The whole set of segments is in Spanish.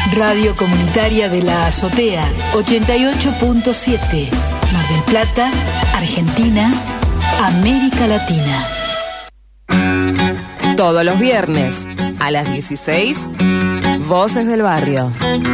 Radio Comunitaria de la Azotea, 88.7, Mar del Plata, Argentina, América Latina. Todos los viernes, a las 16, Voces del Barrio.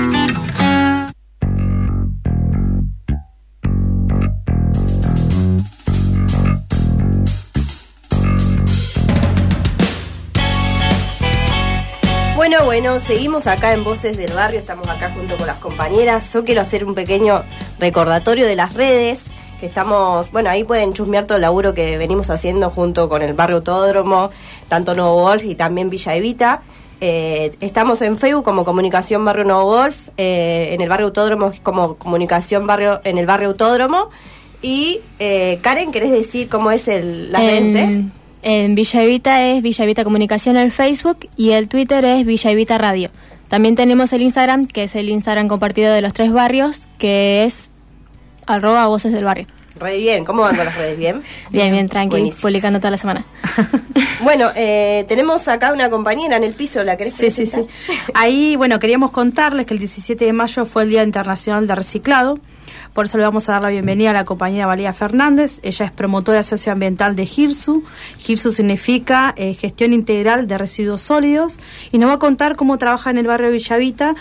Bueno, seguimos acá en Voces del Barrio, estamos acá junto con las compañeras. Yo quiero hacer un pequeño recordatorio de las redes, que estamos, ahí pueden chusmear todo el laburo que venimos haciendo junto con el Barrio Autódromo, tanto Nuevo Golf y también Villa Evita. Estamos en Facebook como Comunicación Barrio Nuevo Golf, en el Barrio Autódromo como Comunicación Barrio en el Barrio Autódromo. Y Karen, ¿querés decir cómo es las redes? En Villa Evita es Villa Evita Comunicación en el Facebook y el Twitter es Villa Evita Radio. También tenemos el Instagram, que es el Instagram compartido de los 3 barrios, que es @Voces del Barrio. Re bien, ¿cómo van con las redes? ¿Bien? Bien, tranqui, publicando toda la semana. Bueno, tenemos acá una compañera en el piso, ¿la querés presentar? Sí. Ahí, queríamos contarles que el 17 de mayo fue el Día Internacional de Reciclado. Por eso le vamos a dar la bienvenida a la compañera Valeria Fernández. Ella es promotora socioambiental de GIRSU. GIRSU significa Gestión Integral de Residuos Sólidos. Y nos va a contar cómo trabaja en el barrio de Villa Evita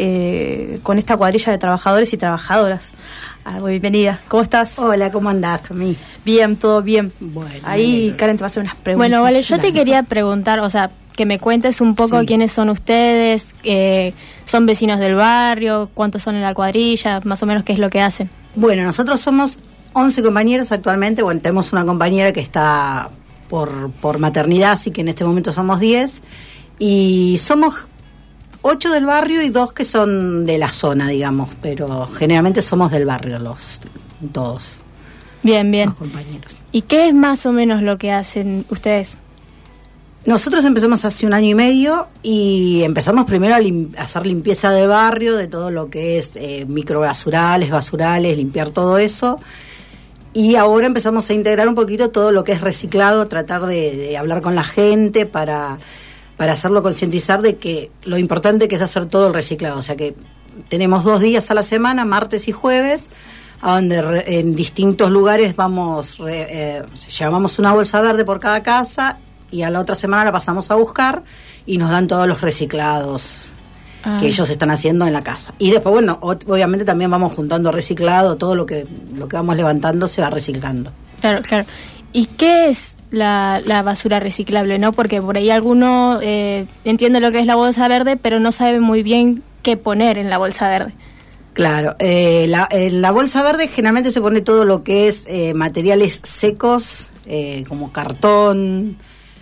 con esta cuadrilla de trabajadores y trabajadoras. Bienvenida. ¿Cómo estás? Hola, ¿cómo andás, Camí? Bien, todo bien. Bueno, ahí Karen te va a hacer unas preguntas. Bueno, Vale, yo te quería preguntar, que me cuentes un poco quiénes son ustedes, son vecinos del barrio, cuántos son en la cuadrilla, más o menos qué es lo que hacen. Bueno, nosotros somos 11 compañeros actualmente. Tenemos una compañera que está por maternidad, así que en este momento somos 10. Y somos 8 del barrio y 2 que son de la zona, digamos, pero generalmente somos del barrio todos. Bien. Los compañeros. ¿Y qué es más o menos lo que hacen ustedes? Nosotros empezamos hace 1 año y medio y empezamos primero a hacer limpieza de barrio, de todo lo que es microbasurales, limpiar todo eso. Y ahora empezamos a integrar un poquito todo lo que es reciclado, tratar de hablar con la gente para hacerlo concientizar de que lo importante que es hacer todo el reciclado. O sea que tenemos 2 días a la semana, martes y jueves, a donde en distintos lugares llevamos una bolsa verde por cada casa y a la otra semana la pasamos a buscar y nos dan todos los reciclados que ellos están haciendo en la casa. Y después, obviamente también vamos juntando reciclado, todo lo que vamos levantando se va reciclando. Claro. ¿Y qué es la basura reciclable, no? Porque por ahí alguno entiende lo que es la bolsa verde, pero no sabe muy bien qué poner en la bolsa verde. Claro, en la bolsa verde generalmente se pone todo lo que es materiales secos, como cartón,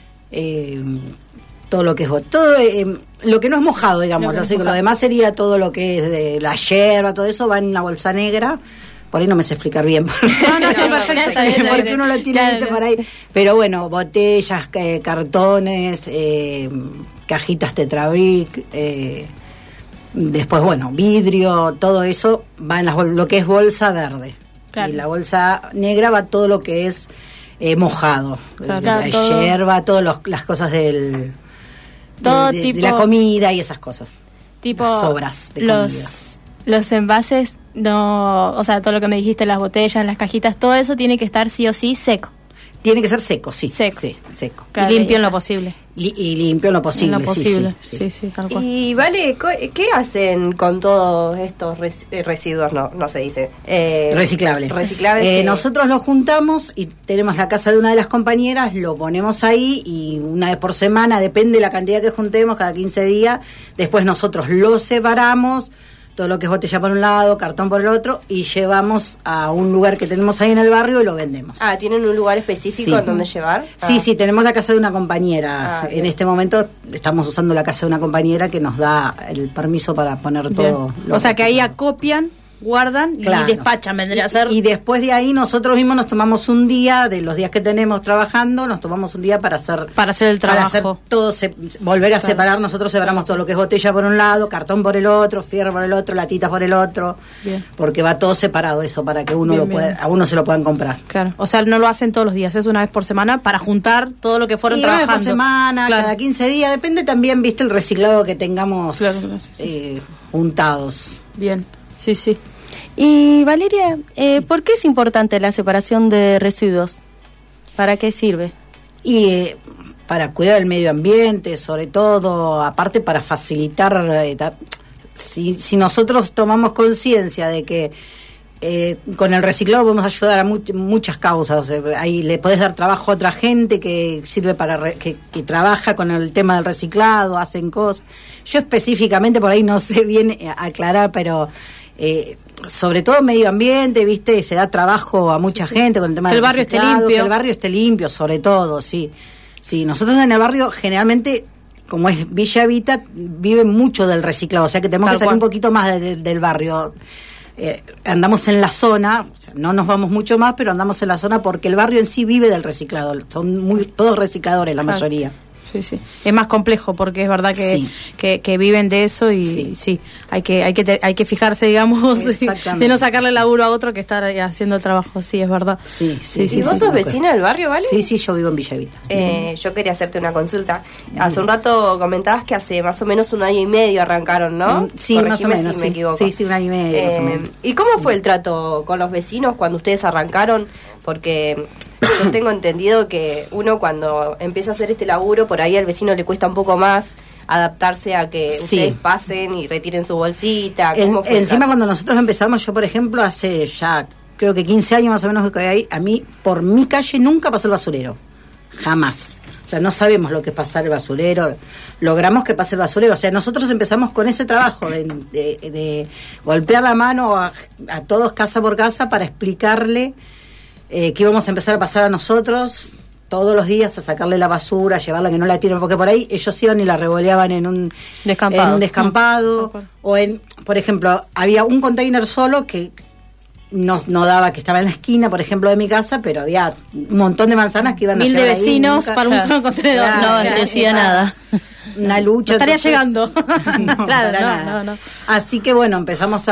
todo lo que es lo que no es mojado, digamos. Lo demás sería todo lo que es de la hierba, todo eso va en la bolsa negra. Por ahí no me sé explicar bien. No, está perfecto, porque uno lo tiene por ahí. Pero botellas, cartones, cajitas Tetrabric, después, vidrio, todo eso va en lo que es bolsa verde. Claro. Y la bolsa negra va todo lo que es mojado. La hierba, todas las cosas de la comida y esas cosas. Tipo las sobras de comida. Los envases, todo lo que me dijiste, las botellas, las cajitas, todo eso tiene que estar sí o sí seco. Tiene que ser seco, sí. Seco. Claro, y limpio en lo posible. Y limpio en lo posible. Sí, tal cual. Y Vale, ¿qué hacen con todos estos residuos? No se dice. Reciclables. Nosotros los juntamos y tenemos la casa de una de las compañeras, lo ponemos ahí y una vez por semana, depende de la cantidad que juntemos, cada 15 días, después nosotros lo separamos, todo lo que es botella por un lado, cartón por el otro, y llevamos a un lugar que tenemos ahí en el barrio y lo vendemos. ¿Tienen un lugar específico en donde llevar? Sí, tenemos la casa de una compañera. En este momento estamos usando la casa de una compañera que nos da el permiso para poner todo. O sea que ahí acopian guardan Claro. y despachan, vendría a ser. Y después de ahí nosotros mismos nos tomamos un día, de los días que tenemos trabajando, nos tomamos un día para hacer el trabajo. Para hacer todo, volver a separar. Nosotros separamos todo lo que es botella por un lado, cartón por el otro, fierro por el otro, latitas por el otro. Bien. Porque va todo separado eso, para que uno Bien. a uno se lo puedan comprar. Claro, o sea, no lo hacen todos los días, es una vez por semana para juntar todo lo que fueron Y una vez trabajando. por semana, Claro. cada 15 días, depende también, viste, el reciclado que tengamos Claro, sí. juntados. Bien, sí. Y Valeria, ¿por qué es importante la separación de residuos? ¿Para qué sirve? Y para cuidar el medio ambiente, sobre todo, aparte para facilitar, si nosotros tomamos conciencia de que con el reciclado podemos ayudar a muchas causas, ahí le podés dar trabajo a otra gente que sirve para que trabaja con el tema del reciclado, hacen cosas. Yo específicamente por ahí no sé bien aclarar, pero sobre todo medio ambiente, viste, se da trabajo a mucha gente con el tema Que del el barrio esté reciclado, limpio. que el barrio esté limpio, sobre todo, sí. Sí, nosotros en el barrio generalmente, como es Villa Evita, viven mucho del reciclado, o sea que tenemos Tal que salir cual. un poquito más del barrio. Andamos en la zona, o sea, no nos vamos mucho más, pero andamos en la zona porque el barrio en sí vive del reciclado, son todos recicladores la Claro. mayoría. Sí. Es más complejo porque es verdad que, Sí. que viven de eso y sí, hay que fijarse, digamos, Exactamente. de no sacarle laburo a otro que estar haciendo el trabajo, sí, es verdad. Sí. ¿Y vos sos vecina del barrio, vale? Sí, yo vivo en Villa Evita. Yo quería hacerte una consulta. Hace un rato comentabas que hace más o menos 1 año y medio arrancaron, ¿no? Sí, más o Corregime menos. si me equivoco. Sí, 1 año y medio, más o menos. ¿Y cómo fue el trato con los vecinos cuando ustedes arrancaron? Porque yo tengo entendido que uno cuando empieza a hacer este laburo, por ahí al vecino le cuesta un poco más adaptarse a que Sí. ustedes pasen y retiren su bolsita. ¿Cómo fue el Encima trato? cuando nosotros empezamos, yo por ejemplo, hace ya creo que 15 años más o menos que ahí, a mí por mi calle nunca pasó el basurero. Jamás. O sea, no sabemos lo que es pasar el basurero. Logramos que pase el basurero. O sea, nosotros empezamos con ese trabajo de golpear la mano a todos casa por casa para explicarle que íbamos a empezar a pasar a nosotros todos los días a sacarle la basura, a llevarla que no la tiren, porque por ahí ellos iban y la revoleaban en un descampado. O por ejemplo, había un container solo que no daba, que estaba en la esquina, por ejemplo, de mi casa, pero había un montón de manzanas que iban 1000 a de llevar ahí, vecinos nunca- para un solo contenedor. Claro, No o sea, decía era nada. Una lucha. No estaría entonces- llegando. No, Claro, para no, nada. no. Así que bueno, empezamos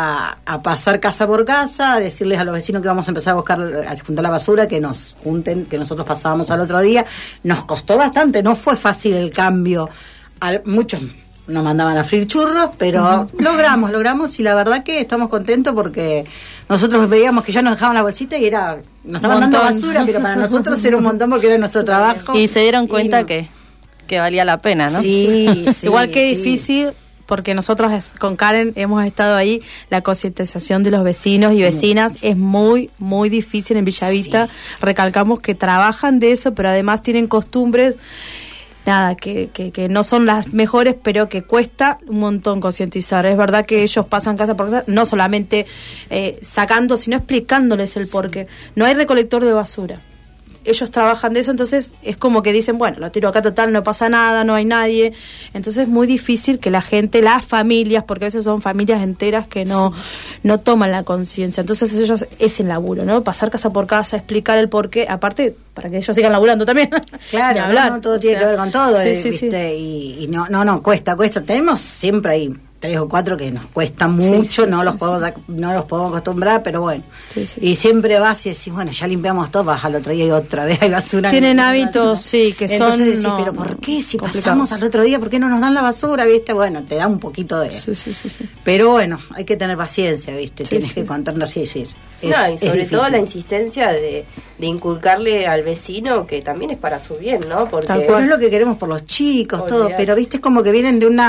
a pasar casa por casa, a decirles a los vecinos que vamos a empezar a juntar la basura, que nos junten, que nosotros pasábamos al otro día. Nos costó bastante, no fue fácil el cambio. Muchos nos mandaban a freír churros, pero logramos y la verdad que estamos contentos porque nosotros veíamos que ya nos dejaban la bolsita y nos estaban dando Montón. basura, pero para nosotros era un montón porque era nuestro trabajo. Y se dieron cuenta no- que valía la pena, ¿no? Sí, sí. Igual que sí. difícil, porque nosotros con Karen hemos estado ahí, la concientización de los vecinos y vecinas es muy, muy difícil en Villavita. Recalcamos que trabajan de eso, pero además tienen costumbres, nada, que no son las mejores, pero que cuesta un montón concientizar. Es verdad que ellos pasan casa por casa, no solamente sacando, sino explicándoles el porqué. No hay recolector de basura. Ellos trabajan de eso, entonces es como que dicen, bueno, lo tiro acá total, no pasa nada, no hay nadie. Entonces es muy difícil que la gente, las familias, porque a veces son familias enteras que no toman la conciencia. Entonces ellos es el laburo, ¿no? Pasar casa por casa, explicar el porqué, aparte para que ellos sigan laburando también. Ni Claro, hablar. no, todo O tiene sea, que ver con todo, sí, sí, ¿viste? Y no, cuesta. Tenemos siempre ahí 3 o 4 que nos cuesta mucho, sí, no sí, los podemos acostumbrar, pero bueno. Sí, sí. Y siempre vas y decís, bueno, ya limpiamos todo, vas al otro día y otra vez hay basura. Tienen hábitos, sí, que entonces son, decís, no, pero ¿por qué si complicados. pasamos al otro día, por qué no nos dan la basura, viste? Bueno, te da un poquito de... Sí. Pero bueno, hay que tener paciencia, viste, Sí, tienes sí. que contarnos, sí. No, y sobre todo difícil. la insistencia de inculcarle al vecino que también es para su bien, ¿no? Porque Tal Pero cual. es lo que queremos por los chicos, todo, Olvidate. pero viste, es como que vienen de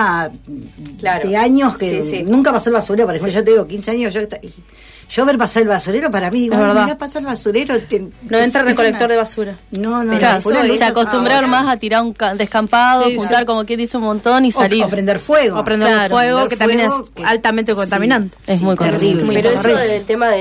Claro. de años que Sí, sí. nunca pasó el basurero, por ejemplo, yo te digo 15 años, yo ver pasar el basurero para mí, digo, Es verdad. mira pasar el basurero. No entra el recolector de basura. No, Pero Claro, eso fuera es se acostumbraron ahora. más a tirar un descampado, Sí, juntar sí. como quien dice un montón y salir. o prender fuego. O prender Claro, fuego, prender que también fuego, es que- altamente contaminante. Es muy terrible. contaminante. Pero eso horrible. del tema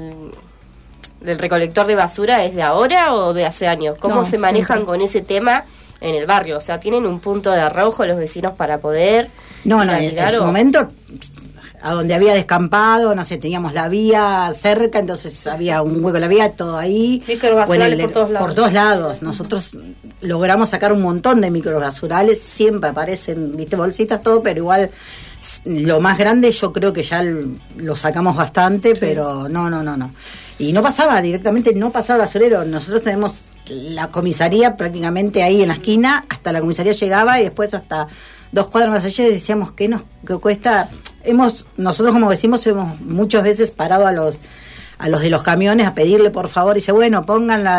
del recolector de basura, ¿es de ahora o de hace años? ¿Cómo No, se manejan siempre. con ese tema en el barrio? O sea, ¿tienen un punto de arrojo los vecinos para poder No, ir a en tirar su o- momento a donde había descampado, no sé, teníamos la vía cerca, entonces había un hueco en la vía, todo ahí. Microbasurales por todos lados. Por todos lados. Nosotros logramos sacar un montón de microbasurales, siempre aparecen, viste, bolsitas, todo, pero igual lo más grande yo creo que ya lo sacamos bastante, pero no. Y no pasaba, directamente no pasaba el basurero. Nosotros tenemos la comisaría prácticamente ahí en la esquina, hasta la comisaría llegaba y después hasta 2 cuadras más allá decíamos que cuesta. Nosotros como vecinos hemos muchas veces parado a los de los camiones a pedirle por favor, y dice, bueno, pongan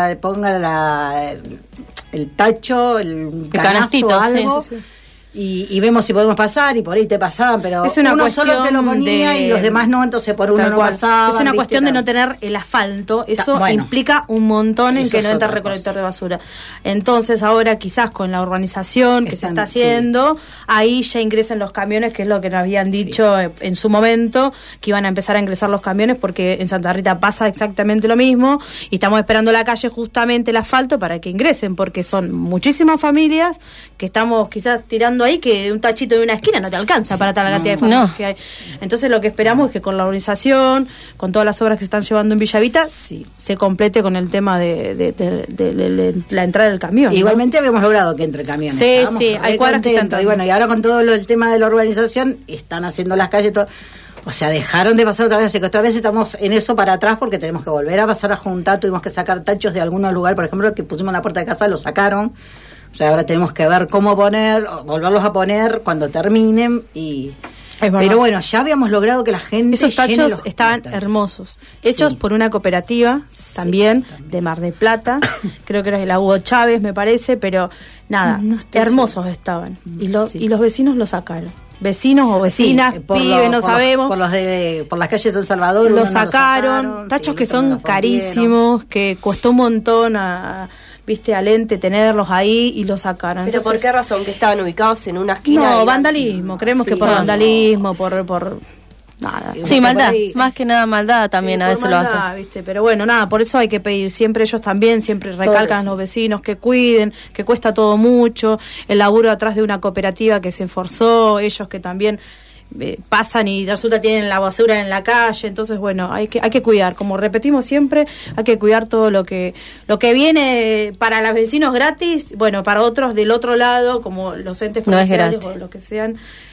el tacho, el canasto, algo. Sí. Y vemos si podemos pasar, y por ahí te pasaban, pero es una uno solo te lo ponía y los demás no, entonces por uno no pasaba. Es una cuestión de no tener el asfalto, eso implica un montón en que no entra recolector de basura. Entonces ahora quizás con la urbanización que se está haciendo, ahí ya ingresan los camiones, que es lo que nos habían dicho en su momento, que iban a empezar a ingresar los camiones, porque en Santa Rita pasa exactamente lo mismo, y estamos esperando la calle justamente el asfalto para que ingresen, porque son muchísimas familias que estamos quizás tirando ahí, que un tachito de una esquina no te alcanza para toda la cantidad de familias que hay. Entonces lo que esperamos es que con la urbanización, con todas las obras que se están llevando en Villavita, se complete con el tema de la entrada del camión. Igualmente habíamos logrado que entre camiones. Sí, hay cuadras que están. Y bueno, y ahora con todo el tema de la urbanización, están haciendo las calles, todo. O sea, dejaron de pasar otra vez, así que otra vez estamos en eso para atrás, porque tenemos que volver a pasar a juntar, tuvimos que sacar tachos de algunos lugares, por ejemplo, que pusimos en la puerta de casa, lo sacaron. O sea, ahora tenemos que ver cómo volverlos a poner cuando terminen pero bueno, ya habíamos logrado que la gente... Esos tachos estaban hermosos, hechos por una cooperativa también de Mar del Plata, creo que era el Hugo Chávez, me parece, pero nada, hermosos estaban. Y los vecinos lo sacaron. Vecinos o vecinas, pibes, no sabemos. Por las calles de San Salvador. Lo sacaron, tachos que son carísimos, que costó un montón al ente tenerlos ahí, y los sacaron. ¿Pero por qué razón? ¿Que estaban ubicados en una esquina? No, vandalismo, creemos que por vandalismo, por nada. Sí, maldad, más que nada maldad también a veces maldad, lo hacen. ¿viste? Pero bueno, nada, por eso hay que pedir, siempre ellos también, siempre recalcan a los vecinos que cuiden, que cuesta todo mucho, el laburo atrás de una cooperativa que se esforzó, ellos que también pasan y resulta tienen la basura en la calle, entonces bueno, hay que cuidar, como repetimos siempre, hay que cuidar todo lo que viene para los vecinos gratis, bueno, para otros del otro lado, como los entes policiales o lo que sean,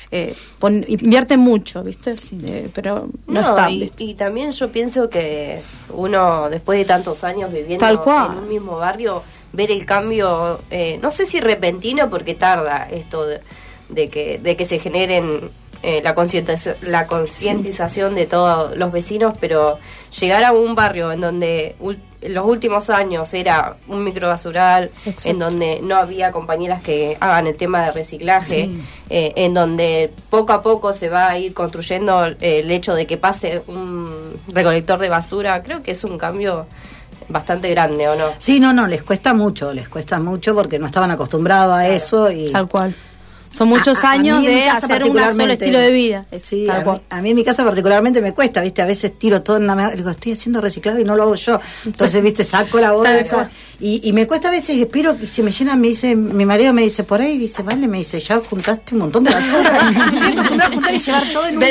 invierten mucho, ¿viste? Pero no está. Y también yo pienso que uno, después de tantos años viviendo en un mismo barrio, ver el cambio, no sé si repentino, porque tarda esto de que se generen la concientización de todos los vecinos, pero llegar a un barrio en donde en los últimos años era un microbasural, en donde no había compañeras que hagan el tema de reciclaje, en donde poco a poco se va a ir construyendo el hecho de que pase un recolector de basura, creo que es un cambio bastante grande, ¿o no? Sí, no, les cuesta mucho porque no estaban acostumbrados a eso. Y tal cual. Son muchos años de hacer un solo estilo de vida. Sí, a mí en mi casa particularmente me cuesta, ¿viste? A veces tiro todo en una... Digo, estoy haciendo reciclado y no lo hago yo. Entonces, ¿viste? Saco la bolsa. Y me cuesta a veces, espero que se me llena, me dice, mi marido me dice, por ahí, dice, vale, me dice, ya juntaste un montón de basura. Estoy acostumbrada a juntar y llevar todo en un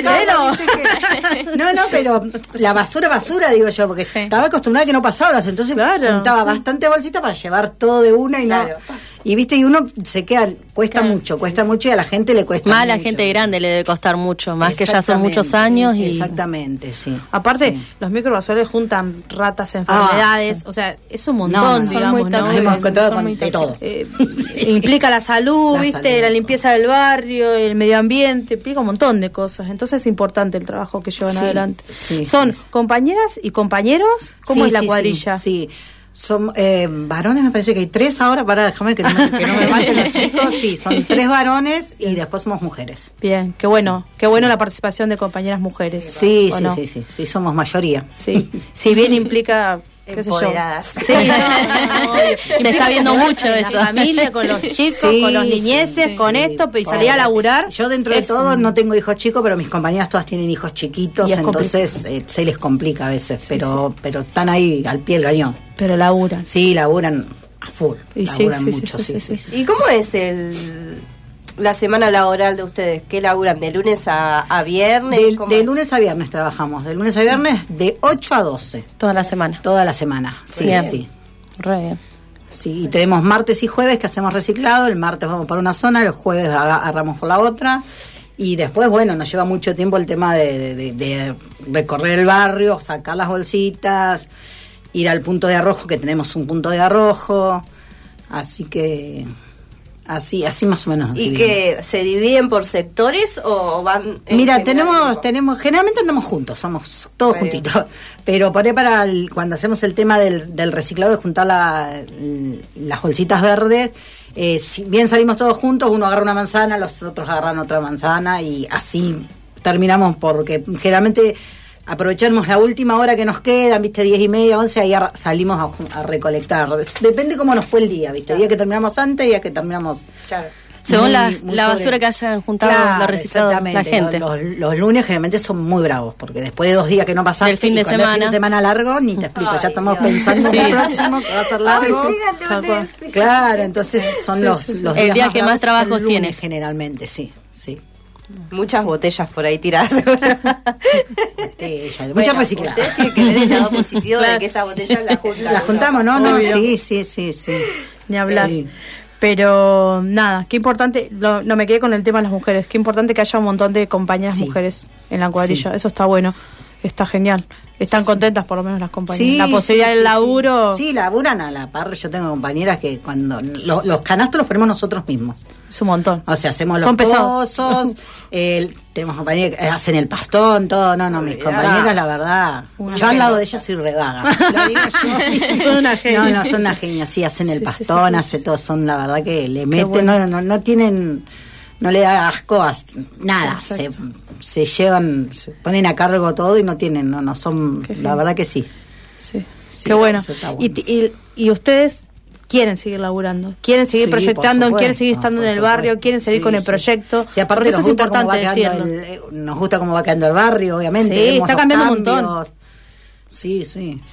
carro. No, pero la basura, digo yo, porque estaba acostumbrada a que no pasaba, entonces juntaba bastante bolsita para llevar todo de una y no... Y viste, y uno se queda, cuesta mucho y a la gente le cuesta más mucho. A la gente grande le debe costar mucho, más que ya son muchos años. Exactamente, sí. Aparte, los microbasurales juntan ratas, enfermedades, o sea, es un montón, digamos, ¿no? Hemos encontrado de todo. Implica la salud, viste, la limpieza del barrio, el medio ambiente, implica un montón de cosas. Entonces es importante el trabajo que llevan adelante. ¿Son compañeras y compañeros? ¿Cómo es la cuadrilla? Sí. Son varones, me parece que hay 3 ahora, déjame que no me maten los chicos. Sí, son 3 varones y después somos mujeres. Bien, qué bueno la participación de compañeras mujeres. Sí, somos mayoría. Sí, si bien implica... empoderadas. Sí, se está viendo mucho eso. La familia, con los chicos, con los niñeces, con esto, y salir a laburar. Yo dentro de todo no tengo hijos chicos, pero mis compañeras todas tienen hijos chiquitos, entonces se les complica a veces, pero están ahí al pie del cañón. Pero laburan. Sí, laburan a full. Laburan mucho, sí. ¿Y cómo es la semana laboral de ustedes? ¿Qué laburan? ¿De lunes a viernes? De lunes a viernes trabajamos, de lunes a viernes de 8 a 12. Toda la semana. Toda la semana, sí, Bien. sí. Re bien. Sí, y tenemos martes y jueves que hacemos reciclado, el martes vamos para una zona, el jueves agarramos por la otra, y después, bueno, nos lleva mucho tiempo el tema de recorrer el barrio, sacar las bolsitas, ir al punto de arrojo, que tenemos un punto de arrojo, así que así más o menos. ¿Y que se dividen por sectores o van? Mira, tenemos generalmente andamos juntos, somos todos juntitos, pero por ahí cuando hacemos el tema del reciclado, de juntar las bolsitas verdes, si bien salimos todos juntos, uno agarra una manzana, los otros agarran otra manzana y así terminamos, porque generalmente aprovechamos la última hora que nos queda, viste, 10:30, 11, ahí salimos a recolectar. Depende cómo nos fue el día, viste, días que terminamos antes, días que terminamos... Claro. Según la basura que hayan juntado los reciclados, la gente. Los lunes generalmente son muy bravos, porque después de 2 días que no pasaste, el fin de semana. El fin de semana largo, ni te explico, ya estamos pensando en el próximo, que va a ser largo. Claro, entonces son los el día que más trabajos tiene. Generalmente, sí. Muchas botellas por ahí tiradas. Muchas recicladas. Ustedes tienen que ver el lado positivo de que esas botellas las juntamos, ¿no? Sí. Ni hablar. Sí. Pero nada, qué importante, no me quedé con el tema de las mujeres, qué importante que haya un montón de compañeras mujeres en la cuadrilla, eso está bueno, está genial. Están contentas por lo menos las compañeras. La posibilidad del laburo. Sí, laburan a la par. Yo tengo compañeras que cuando los canastos los ponemos nosotros mismos. Es un montón. O sea, hacemos los pozos, tenemos compañeras que hacen el pastón, todo. No, mis compañeras, la verdad. Yo al lado de ellas soy revaga. Lo digo yo. Son una genia. No, son una genia. Sí, hacen el pastón, hacen todo. Son, la verdad, que le meten, no tienen... No le da asco nada, se llevan, se ponen a cargo todo y no tienen, no son, la verdad que sí. Sí, qué bueno. Y ustedes quieren seguir laburando, quieren seguir proyectando, quieren seguir estando en el barrio, quieren seguir con el proyecto. Sí, aparte nos gusta cómo va quedando nos gusta cómo va quedando el barrio, obviamente. Sí, está cambiando un montón. Sí.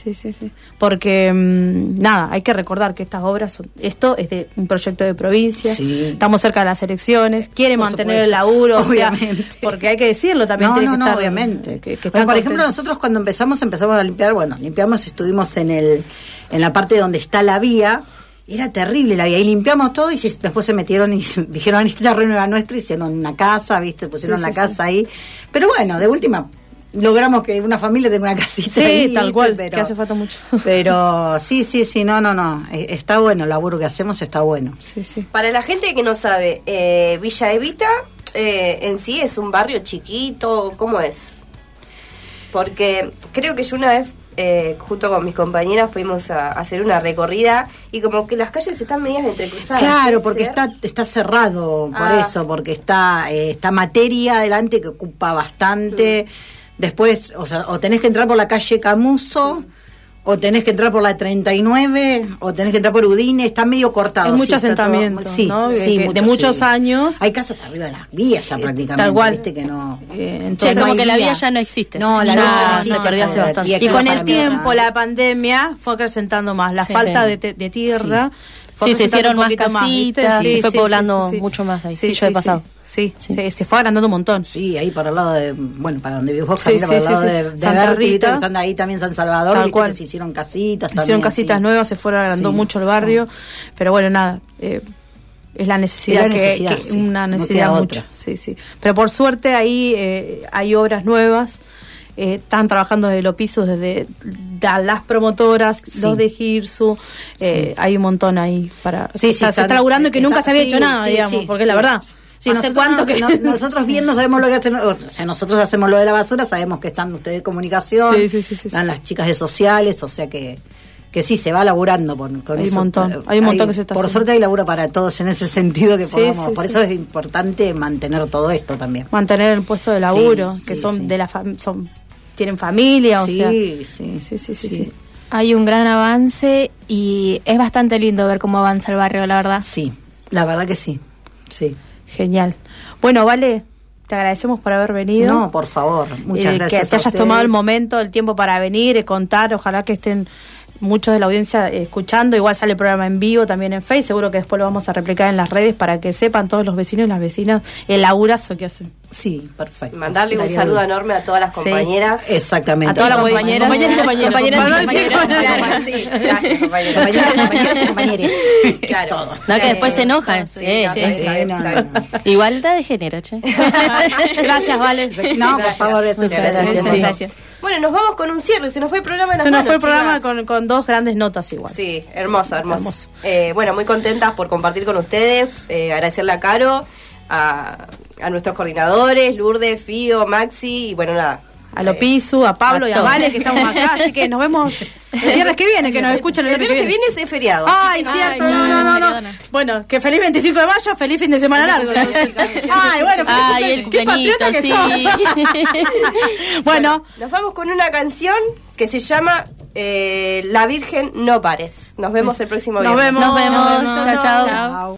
Porque nada, hay que recordar que estas obras esto es de un proyecto de provincia, estamos cerca de las elecciones, quiere mantener el laburo, obviamente. Porque hay que decirlo también. No, obviamente. Por ejemplo, nosotros cuando empezamos a limpiar, limpiamos, estuvimos en la parte donde está la vía. Era terrible la vía, y limpiamos todo y después se metieron y dijeron, este terreno era nuestro, hicieron una casa, pusieron la casa ahí. Pero bueno, de última logramos que una familia tenga una casita ahí. Sí, tal cual, que hace falta mucho. Pero sí, no. Está bueno, el laburo que hacemos está bueno. Sí. Para la gente que no sabe, Villa Evita en sí es un barrio chiquito, ¿cómo es? Porque creo que yo una vez, junto con mis compañeras, fuimos a hacer una recorrida y como que las calles están medias entrecruzadas. Claro, porque está cerrado por eso, porque está Materia adelante que ocupa bastante. Después, o tenés que entrar por la calle Camuso, o tenés que entrar por la 39, o tenés que entrar por Udine, está medio cortado. Hay mucho asentamiento, ¿no? De muchos años. Hay casas arriba de las vías ya prácticamente. Tal cual. Viste que no. Entonces, como que la vía ya no existe. No, la vía se perdió hace bastante. Y con el tiempo, la pandemia fue acrecentando más. La falta de tierra. Sí, se hicieron más casitas, fue poblando mucho más ahí. Sí, yo he pasado. Sí, se fue agrandando un montón. Sí, ahí para el lado de, para donde vivís vos, Camila, para el lado de Santa Rita, anda ahí también San Salvador, tal cual. Se hicieron casitas también. Hicieron casitas nuevas, se fueron agrandando mucho el barrio, pero bueno, nada, es la necesidad, una necesidad no mucho. Sí. Pero por suerte ahí hay obras nuevas. Están trabajando desde los pisos, desde las promotoras, los de Girsu, hay un montón ahí para se está laburando y que nunca se había hecho nada, digamos, porque la verdad. Sí, nosotros bien no sabemos lo que hacen, o sea, nosotros hacemos lo de la basura, sabemos que están ustedes de comunicación, están las chicas de sociales, o sea que sí se va laburando con hay eso. Un montón que se está por haciendo. Suerte hay laburo para todos en ese sentido que podamos, por eso es importante mantener todo esto también. Mantener el puesto de laburo, que son de la tienen familia, o sea. Sí. Hay un gran avance y es bastante lindo ver cómo avanza el barrio, la verdad. Sí, la verdad que sí. Genial. Bueno, Vale, te agradecemos por haber venido. No, por favor, muchas gracias. Que te hayas tomado el momento, el tiempo para venir y contar, ojalá que estén muchos de la audiencia escuchando. Igual sale el programa en vivo también en Facebook. Seguro que después lo vamos a replicar en las redes para que sepan todos los vecinos y las vecinas el laburazo que hacen. Sí, perfecto. Mandarle un saludo enorme a todas las compañeras. Sí, exactamente. A todas las compañeras. Compañeras. Sí, gracias, compañeras. Compañeros y compañeros. Claro. Todo. No, que después se enojan. No. Igualdad de género, che. Gracias, Vale. No, por favor, eso Gracias. Bueno, nos vamos con un cierre. Se nos fue el programa de las Se nos manos, fue el programa chicas. con dos grandes notas igual. Sí, hermoso. Bueno, muy contentas por compartir con ustedes. Agradecerle a Caro, a nuestros coordinadores, Lourdes, Fío, Maxi, y bueno, nada. A Lopisu, a Pablo y a todos. Vale, que estamos acá. Así que nos vemos el viernes que viene, que nos escuchan el viernes que viene. es feriado. Ay, cierto, no. Bueno, que feliz 25 de mayo, feliz fin de semana largo. Ay, bueno, El qué patriota que sí. sos. Bueno, Nos vamos con una canción que se llama La Virgen No Pares. Nos vemos el próximo viernes. nos vemos. Chao, chao. Chao.